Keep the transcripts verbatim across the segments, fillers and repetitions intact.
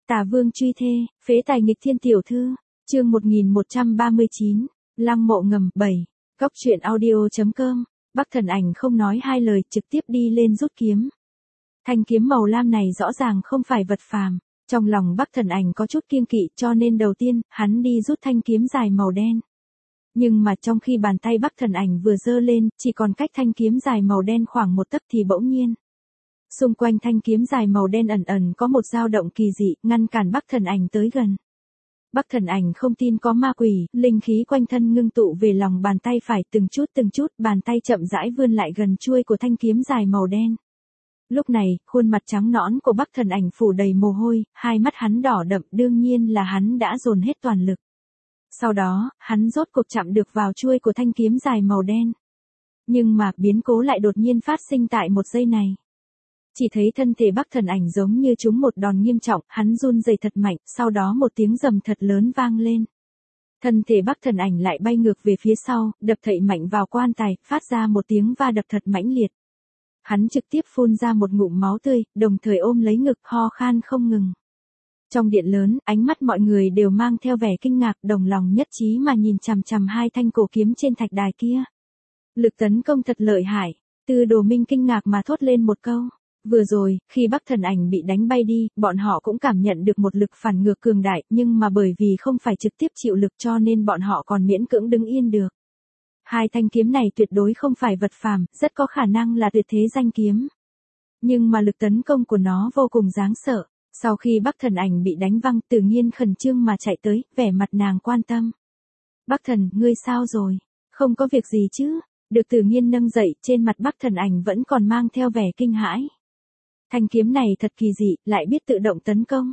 Tả Vương truy thê, phế tài nghịch thiên tiểu thư, chương một nghìn một trăm ba mươi chín, Lăng Mộ ngầm, bảy, Góc truyện audio.com, Bắc Thần Ảnh không nói hai lời trực tiếp đi lên rút kiếm. Thanh kiếm màu lam này rõ ràng không phải vật phàm, trong lòng Bắc Thần Ảnh có chút kiêng kỵ cho nên đầu tiên, hắn đi rút thanh kiếm dài màu đen. Nhưng mà trong khi bàn tay Bắc Thần Ảnh vừa giơ lên, chỉ còn cách thanh kiếm dài màu đen khoảng một tấc thì bỗng nhiên. Xung quanh thanh kiếm dài màu đen ẩn ẩn có một dao động kỳ dị, ngăn cản Bắc Thần Ảnh tới gần. Bắc Thần Ảnh không tin có ma quỷ, linh khí quanh thân ngưng tụ về lòng bàn tay phải, từng chút từng chút, bàn tay chậm rãi vươn lại gần chuôi của thanh kiếm dài màu đen. Lúc này, khuôn mặt trắng nõn của Bắc Thần Ảnh phủ đầy mồ hôi, hai mắt hắn đỏ đậm, đương nhiên là hắn đã dồn hết toàn lực. Sau đó, hắn rốt cuộc chạm được vào chuôi của thanh kiếm dài màu đen. Nhưng mà, biến cố lại đột nhiên phát sinh tại một giây này. Chỉ thấy thân thể Bắc Thần Ảnh giống như trúng một đòn nghiêm trọng, hắn run rẩy thật mạnh, sau đó một tiếng rầm thật lớn vang lên. Thân thể Bắc Thần Ảnh lại bay ngược về phía sau, đập thậy mạnh vào quan tài, phát ra một tiếng va đập thật mãnh liệt. Hắn trực tiếp phun ra một ngụm máu tươi, đồng thời ôm lấy ngực ho khan không ngừng. Trong điện lớn, ánh mắt mọi người đều mang theo vẻ kinh ngạc, đồng lòng nhất trí mà nhìn chằm chằm hai thanh cổ kiếm trên thạch đài kia. Lực tấn công thật lợi hại, Tư Đồ Minh kinh ngạc mà thốt lên một câu. Vừa rồi, khi Bắc Thần Ảnh bị đánh bay đi, bọn họ cũng cảm nhận được một lực phản ngược cường đại, nhưng mà bởi vì không phải trực tiếp chịu lực cho nên bọn họ còn miễn cưỡng đứng yên được. Hai thanh kiếm này tuyệt đối không phải vật phàm, rất có khả năng là tuyệt thế danh kiếm. Nhưng mà lực tấn công của nó vô cùng đáng sợ. Sau khi Bắc Thần Ảnh bị đánh văng, Tử Nghiên khẩn trương mà chạy tới, vẻ mặt nàng quan tâm. Bắc Thần, ngươi sao rồi? Không có việc gì chứ? Được Tử Nghiên nâng dậy, trên mặt Bắc Thần Ảnh vẫn còn mang theo vẻ kinh hãi. Thanh kiếm này thật kỳ dị, lại biết tự động tấn công.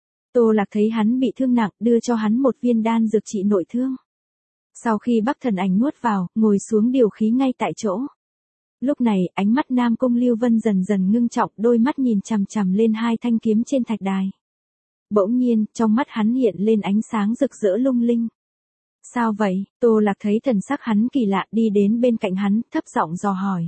Tô Lạc thấy hắn bị thương nặng, đưa cho hắn một viên đan dược trị nội thương. Sau khi Bắc Thần Ảnh nuốt vào, ngồi xuống điều khí ngay tại chỗ. Lúc này, ánh mắt Nam Cung Lưu Vân dần dần ngưng trọng, đôi mắt nhìn chằm chằm lên hai thanh kiếm trên thạch đài. Bỗng nhiên, trong mắt hắn hiện lên ánh sáng rực rỡ lung linh. Sao vậy? Tô Lạc thấy thần sắc hắn kỳ lạ, đi đến bên cạnh hắn, thấp giọng dò hỏi.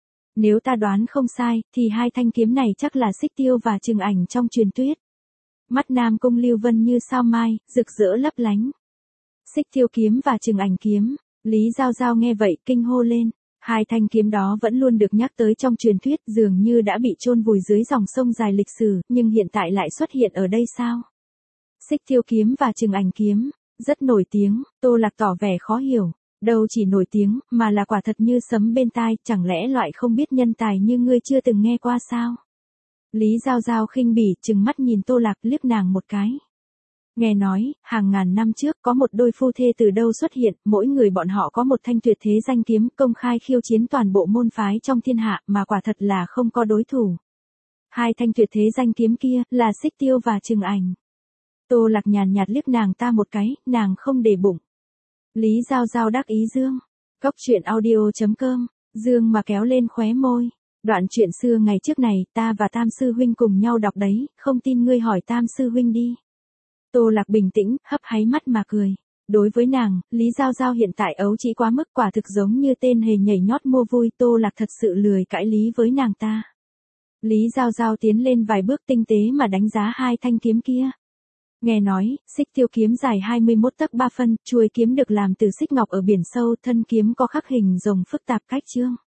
Nếu ta đoán không sai, thì hai thanh kiếm này chắc là Xích Tiêu và Trừng Ảnh trong truyền thuyết. Mắt Nam Cung Lưu Vân như sao mai, rực rỡ lấp lánh. Xích Tiêu kiếm và Trừng Ảnh kiếm, Lý Giao Giao nghe vậy, kinh hô lên. Hai thanh kiếm đó vẫn luôn được nhắc tới trong truyền thuyết, dường như đã bị chôn vùi dưới dòng sông dài lịch sử, nhưng hiện tại lại xuất hiện ở đây sao? Xích Tiêu kiếm và Trừng Ảnh kiếm, rất nổi tiếng, Tô Lạc tỏ vẻ khó hiểu. Đâu chỉ nổi tiếng, mà là quả thật như sấm bên tai, chẳng lẽ loại không biết nhân tài như ngươi chưa từng nghe qua sao? Lý Giao Giao khinh bỉ, trừng mắt nhìn Tô Lạc, liếc nàng một cái. Nghe nói, hàng ngàn năm trước có một đôi phu thê từ đâu xuất hiện, mỗi người bọn họ có một thanh tuyệt thế danh kiếm, công khai khiêu chiến toàn bộ môn phái trong thiên hạ, mà quả thật là không có đối thủ. Hai thanh tuyệt thế danh kiếm kia, là Xích Tiêu và Trừng Ảnh. Tô Lạc nhàn nhạt liếc nàng ta một cái, nàng không để bụng. Lý Giao Giao đắc ý dương. Góc truyện audio.com, dương mà kéo lên khóe môi. Đoạn chuyện xưa ngày trước này, ta và Tam Sư Huynh cùng nhau đọc đấy, không tin ngươi hỏi Tam Sư Huynh đi. Tô Lạc bình tĩnh, hấp háy mắt mà cười. Đối với nàng, Lý Giao Giao hiện tại ấu trĩ quá mức, quả thực giống như tên hề nhảy nhót mua vui. Tô Lạc thật sự lười cãi lý với nàng ta. Lý Giao Giao tiến lên vài bước tinh tế mà đánh giá hai thanh kiếm kia. Nghe nói, Xích Tiêu kiếm dài hai mươi mốt tấc ba phân, chuôi kiếm được làm từ xích ngọc ở biển sâu, thân kiếm có khắc hình rồng phức tạp cách chương.